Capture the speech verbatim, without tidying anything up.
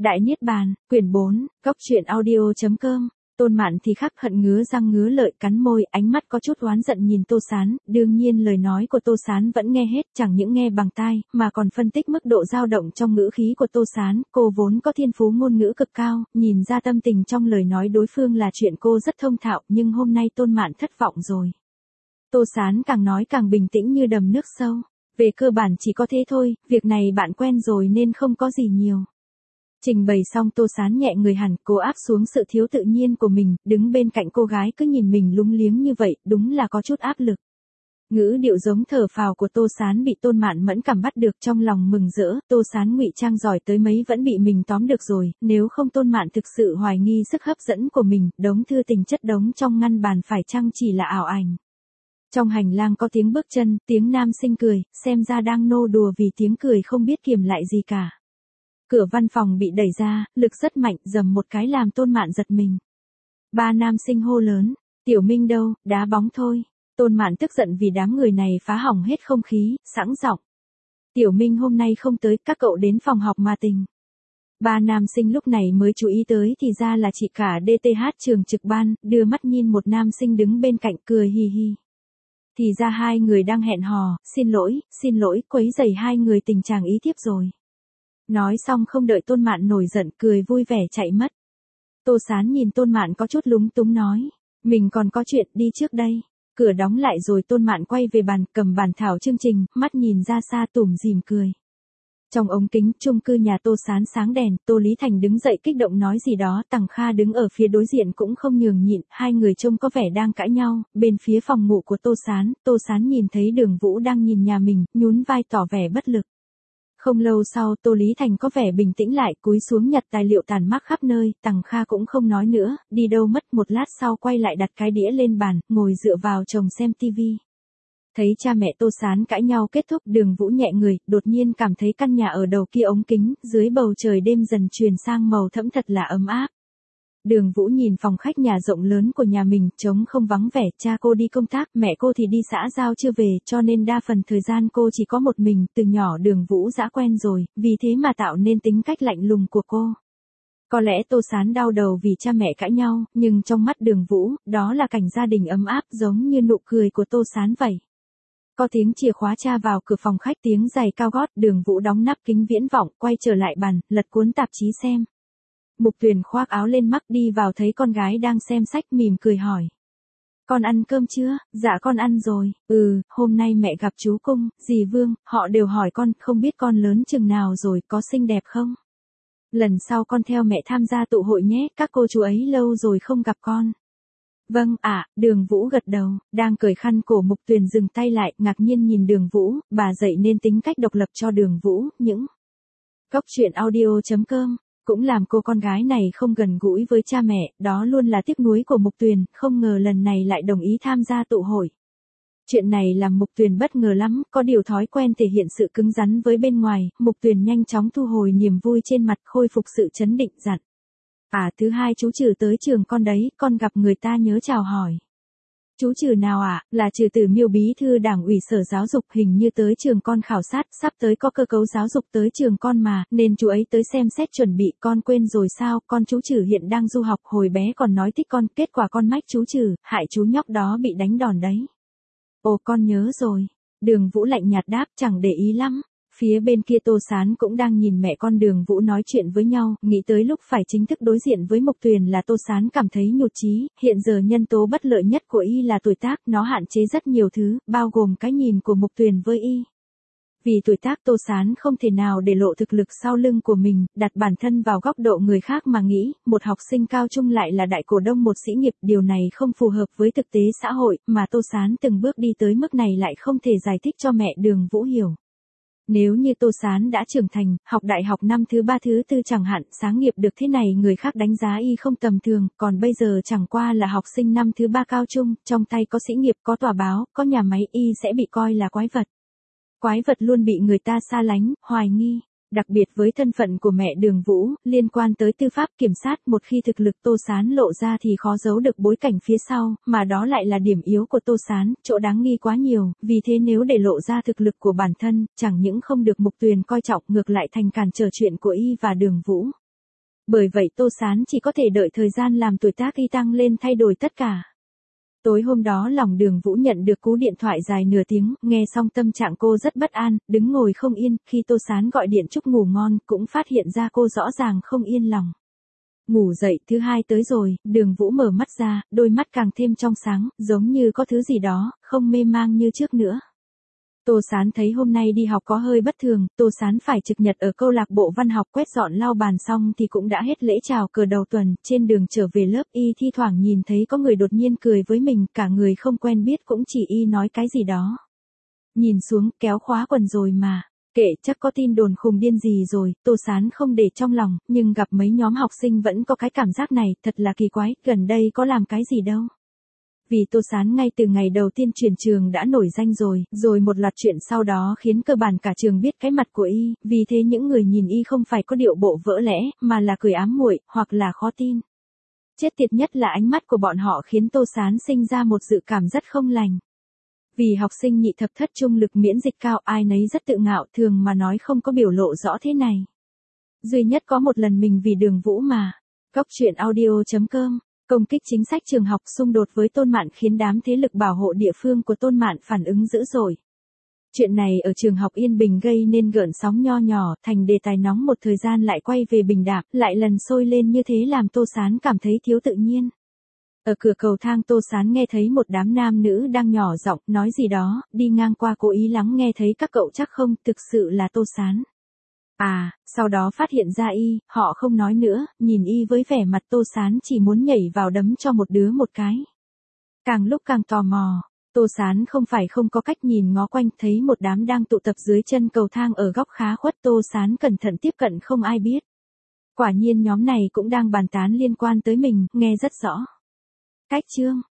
Đại Niết Bàn, quyển bốn, góc truyện audio chấm com. Tôn Mạn thì khắc hận ngứa răng ngứa lợi cắn môi, ánh mắt có chút oán giận nhìn Tô Sán, đương nhiên lời nói của Tô Sán vẫn nghe hết, chẳng những nghe bằng tai, mà còn phân tích mức độ dao động trong ngữ khí của Tô Sán, cô vốn có thiên phú ngôn ngữ cực cao, nhìn ra tâm tình trong lời nói đối phương là chuyện cô rất thông thạo, nhưng hôm nay Tôn Mạn thất vọng rồi. Tô Sán càng nói càng bình tĩnh như đầm nước sâu, về cơ bản chỉ có thế thôi, việc này bạn quen rồi nên không có gì nhiều. Trình bày xong Tô Sán nhẹ người hẳn, cố áp xuống sự thiếu tự nhiên của mình, đứng bên cạnh cô gái cứ nhìn mình lúng liếng như vậy, đúng là có chút áp lực. Ngữ điệu giống thở phào của Tô Sán bị Tôn Mạn mẫn cảm bắt được, trong lòng mừng rỡ, Tô Sán ngụy trang giỏi tới mấy vẫn bị mình tóm được rồi, nếu không Tôn Mạn thực sự hoài nghi sức hấp dẫn của mình, đống thư tình chất đống trong ngăn bàn phải chăng chỉ là ảo ảnh. Trong hành lang có tiếng bước chân, tiếng nam sinh cười, xem ra đang nô đùa vì tiếng cười không biết kiềm lại gì cả. Cửa văn phòng bị đẩy ra, lực rất mạnh, dầm một cái làm Tôn Mạn giật mình. Ba nam sinh hô lớn, Tiểu Minh đâu, đá bóng thôi. Tôn Mạn tức giận vì đám người này phá hỏng hết không khí, sẵn giọng. Tiểu Minh hôm nay không tới, các cậu đến phòng học mà tình. Ba nam sinh lúc này mới chú ý tới thì ra là chị cả đê tê hát trường trực ban, đưa mắt nhìn một nam sinh đứng bên cạnh cười hì hì. Thì ra hai người đang hẹn hò, xin lỗi, xin lỗi, quấy rầy hai người tình trạng ý tiếp rồi. Nói xong không đợi Tôn Mạn nổi giận, cười vui vẻ chạy mất. Tô Sán nhìn Tôn Mạn có chút lúng túng nói, mình còn có chuyện đi trước đây. Cửa đóng lại rồi Tôn Mạn quay về bàn, cầm bản thảo chương trình, mắt nhìn ra xa tủm rỉm cười. Trong ống kính chung cư nhà Tô Sán sáng đèn, Tô Lý Thành đứng dậy kích động nói gì đó, Tằng Kha đứng ở phía đối diện cũng không nhường nhịn, hai người trông có vẻ đang cãi nhau, bên phía phòng ngủ của Tô Sán, Tô Sán nhìn thấy Đường Vũ đang nhìn nhà mình, nhún vai tỏ vẻ bất lực. Không lâu sau Tô Lý Thành có vẻ bình tĩnh lại, cúi xuống nhặt tài liệu tàn mác khắp nơi, Tằng Kha cũng không nói nữa, đi đâu mất, một lát sau quay lại đặt cái đĩa lên bàn, ngồi dựa vào chồng xem tivi. Thấy cha mẹ Tô Sán cãi nhau kết thúc, Đường Vũ nhẹ người, đột nhiên cảm thấy căn nhà ở đầu kia ống kính, dưới bầu trời đêm dần chuyển sang màu thẫm thật là ấm áp. Đường Vũ nhìn phòng khách nhà rộng lớn của nhà mình, trống không vắng vẻ, cha cô đi công tác, mẹ cô thì đi xã giao chưa về, cho nên đa phần thời gian cô chỉ có một mình, từ nhỏ Đường Vũ đã quen rồi, vì thế mà tạo nên tính cách lạnh lùng của cô. Có lẽ Tô Sán đau đầu vì cha mẹ cãi nhau, nhưng trong mắt Đường Vũ, đó là cảnh gia đình ấm áp giống như nụ cười của Tô Sán vậy. Có tiếng chìa khóa tra vào cửa phòng khách, tiếng giày cao gót, Đường Vũ đóng nắp kính viễn vọng, quay trở lại bàn, lật cuốn tạp chí xem. Mục Tuyền khoác áo lên mắc đi vào thấy con gái đang xem sách mỉm cười hỏi. Con ăn cơm chưa? Dạ con ăn rồi. Ừ, hôm nay mẹ gặp chú Cung, dì Vương, họ đều hỏi con, không biết con lớn chừng nào rồi, có xinh đẹp không? Lần sau con theo mẹ tham gia tụ hội nhé, các cô chú ấy lâu rồi không gặp con. Vâng ạ, à, Đường Vũ gật đầu, đang cởi khăn cổ Mục Tuyền dừng tay lại, ngạc nhiên nhìn Đường Vũ, bà dạy nên tính cách độc lập cho Đường Vũ, những góc truyện audio chấm com. Cũng làm cô con gái này không gần gũi với cha mẹ, đó luôn là tiếc nuối của Mục Tuyền, không ngờ lần này lại đồng ý tham gia tụ hội. Chuyện này làm Mục Tuyền bất ngờ lắm, có điều thói quen thể hiện sự cứng rắn với bên ngoài, Mục Tuyền nhanh chóng thu hồi niềm vui trên mặt, khôi phục sự trấn định dặn. À thứ hai chú Trừ tới trường con đấy, con gặp người ta nhớ chào hỏi. Chú Trừ nào ạ? À? Là Trừ Tử Miêu bí thư đảng ủy sở giáo dục, hình như tới trường con khảo sát, sắp tới có cơ cấu giáo dục tới trường con mà, nên chú ấy tới xem xét chuẩn bị, con quên rồi sao, con chú Trừ hiện đang du học, hồi bé còn nói thích con, kết quả con mách chú Trừ, hại chú nhóc đó bị đánh đòn đấy. Ồ con nhớ rồi. Đường Vũ lạnh nhạt đáp, chẳng để ý lắm. Phía bên kia Tô Sán cũng đang nhìn mẹ con Đường Vũ nói chuyện với nhau, nghĩ tới lúc phải chính thức đối diện với Mục Tuyền là Tô Sán cảm thấy nhụt chí, hiện giờ nhân tố bất lợi nhất của y là tuổi tác, nó hạn chế rất nhiều thứ, bao gồm cái nhìn của Mục Tuyền với y. Vì tuổi tác Tô Sán không thể nào để lộ thực lực sau lưng của mình, đặt bản thân vào góc độ người khác mà nghĩ, một học sinh cao trung lại là đại cổ đông một sĩ nghiệp, điều này không phù hợp với thực tế xã hội, mà Tô Sán từng bước đi tới mức này lại không thể giải thích cho mẹ Đường Vũ hiểu. Nếu như Tô Sán đã trưởng thành, học đại học năm thứ ba thứ tư chẳng hạn, sáng nghiệp được thế này người khác đánh giá y không tầm thường, còn bây giờ chẳng qua là học sinh năm thứ ba cao trung, trong tay có sĩ nghiệp, có tòa báo, có nhà máy, y sẽ bị coi là quái vật. Quái vật luôn bị người ta xa lánh, hoài nghi. Đặc biệt với thân phận của mẹ Đường Vũ, liên quan tới tư pháp kiểm sát, một khi thực lực Tô Sán lộ ra thì khó giấu được bối cảnh phía sau, mà đó lại là điểm yếu của Tô Sán, chỗ đáng nghi quá nhiều, vì thế nếu để lộ ra thực lực của bản thân, chẳng những không được Mục Tuyền coi trọng, ngược lại thành cản trở chuyện của y và Đường Vũ. Bởi vậy Tô Sán chỉ có thể đợi thời gian làm tuổi tác y tăng lên thay đổi tất cả. Tối hôm đó lòng Đường Vũ nhận được cú điện thoại dài nửa tiếng, nghe xong tâm trạng cô rất bất an, đứng ngồi không yên, khi Tô Sán gọi điện chúc ngủ ngon, cũng phát hiện ra cô rõ ràng không yên lòng. Ngủ dậy, thứ hai tới rồi, Đường Vũ mở mắt ra, đôi mắt càng thêm trong sáng, giống như có thứ gì đó, không mê mang như trước nữa. Tô Sán thấy hôm nay đi học có hơi bất thường, Tô Sán phải trực nhật ở câu lạc bộ văn học, quét dọn lau bàn xong thì cũng đã hết lễ chào cờ đầu tuần, trên đường trở về lớp y thi thoảng nhìn thấy có người đột nhiên cười với mình, cả người không quen biết cũng chỉ y nói cái gì đó. Nhìn xuống, kéo khóa quần rồi mà. Kệ, chắc có tin đồn khùng điên gì rồi, Tô Sán không để trong lòng, nhưng gặp mấy nhóm học sinh vẫn có cái cảm giác này, thật là kỳ quái, gần đây có làm cái gì đâu. Vì Tô Sán ngay từ ngày đầu tiên chuyển trường đã nổi danh rồi, rồi một loạt chuyện sau đó khiến cơ bản cả trường biết cái mặt của y, vì thế những người nhìn y không phải có điệu bộ vỡ lẽ, mà là cười ám muội, hoặc là khó tin. Chết tiệt nhất là ánh mắt của bọn họ khiến Tô Sán sinh ra một dự cảm rất không lành. Vì học sinh nhị thập thất trung lực miễn dịch cao, ai nấy rất tự ngạo, thường mà nói không có biểu lộ rõ thế này. Duy nhất có một lần mình vì Đường Vũ mà. Góc truyện audio chấm com. Công kích chính sách trường học, xung đột với Tôn Mạn khiến đám thế lực bảo hộ địa phương của Tôn Mạn phản ứng dữ dội. Chuyện này ở trường học Yên Bình gây nên gợn sóng nho nhỏ, thành đề tài nóng một thời gian lại quay về bình đạm, lại lần sôi lên như thế làm Tô Sán cảm thấy thiếu tự nhiên. Ở cửa cầu thang Tô Sán nghe thấy một đám nam nữ đang nhỏ giọng nói gì đó, đi ngang qua cố ý lắng nghe thấy các cậu chắc không, thực sự là Tô Sán. À, sau đó phát hiện ra y, họ không nói nữa, nhìn y với vẻ mặt Tô Sán chỉ muốn nhảy vào đấm cho một đứa một cái. Càng lúc càng tò mò, Tô Sán không phải không có cách nhìn ngó quanh, thấy một đám đang tụ tập dưới chân cầu thang ở góc khá khuất, Tô Sán cẩn thận tiếp cận không ai biết. Quả nhiên nhóm này cũng đang bàn tán liên quan tới mình, nghe rất rõ. Cách chương